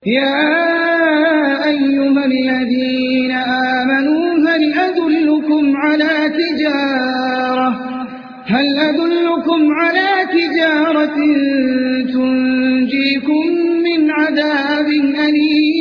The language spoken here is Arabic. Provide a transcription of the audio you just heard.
يا أيها الذين آمنوا هل أدلكم على تجارة تنجيكم من عذاب أليم